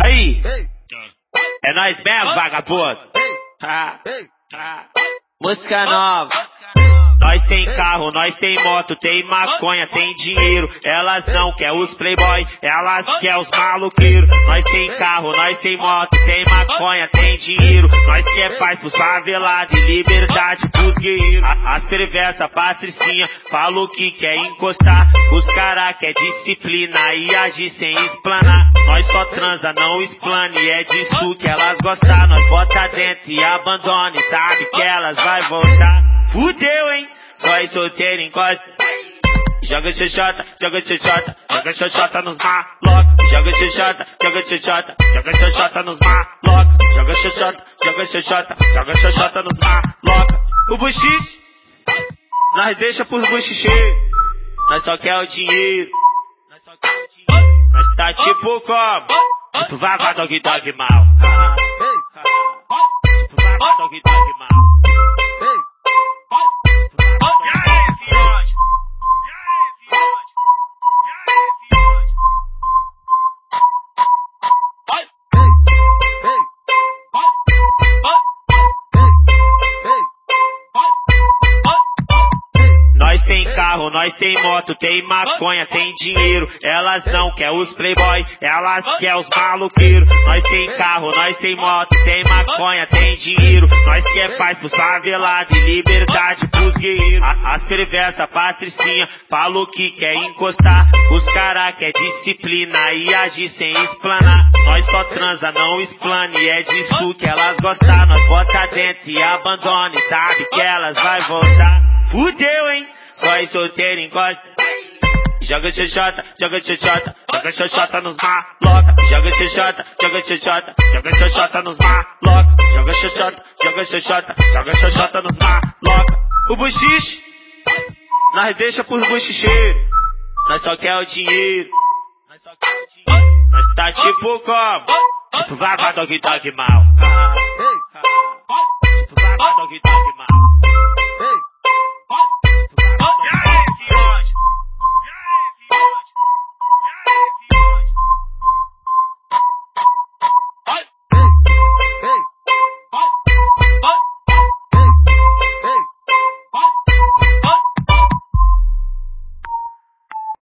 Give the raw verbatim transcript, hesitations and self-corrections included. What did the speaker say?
Aí, é nós mesmo, vagabundo. Ah, ah. Música nova. Nós tem carro, nós tem moto, tem maconha, tem dinheiro. Elas não quer os playboy, elas quer os maloqueiros. Nós tem carro, nós tem moto, tem maconha, tem dinheiro. Nós quer paz pros favelados e liberdade pros guerreiros. As perversas patricinha falou que quer encostar. Os cara quer disciplina e agir sem explanar. Nós só transa, não explane, é disso que elas gostam. Nós bota dentro e abandona e sabe que elas vai voltar. Fudeu, hein? Só aí solteiro encosta. Joga xoxota, joga xoxota, joga xoxota nos malocos. Joga xoxota, joga xoxota, joga xoxota nos malocos. Joga xoxota, joga xoxota, joga xoxota nos malocos. O buchiche, nós deixa pros buchicheiros. Nós só quer o dinheiro. Nós só quer o dinheiro. Nós tá tipo como? Tipo vaga dog dog mal. Tipo vaga dog dog mal. Nós tem carro, nós tem moto, tem maconha, tem dinheiro. Elas não quer os playboy, elas quer os maloqueiros. Nós tem carro, nós tem moto, tem maconha, tem dinheiro. Nós quer paz pros favelados e liberdade pros guerreiros. As perversas patricinha falou que quer encostar. Os cara quer disciplina e agir sem explanar. Nós só transa, não explane, é disso que elas gostam. Nós bota dentro e abandona e sabe que elas vai voltar. Fudeu, hein? Só aí solteiro encosta. Joga xoxota, joga xoxota, joga xoxota nos malocos. Joga xoxota, joga xoxota, joga xoxota nos malocos. Joga xoxota, joga xoxota, joga xoxota nos malocos. O buchiche, nós deixa pros buchicheiros. Nós só quer o dinheiro. Nós só quer o dinheiro. Nós tá tipo como? Tipo vaga dog dog mal. Tipo vaga dog dog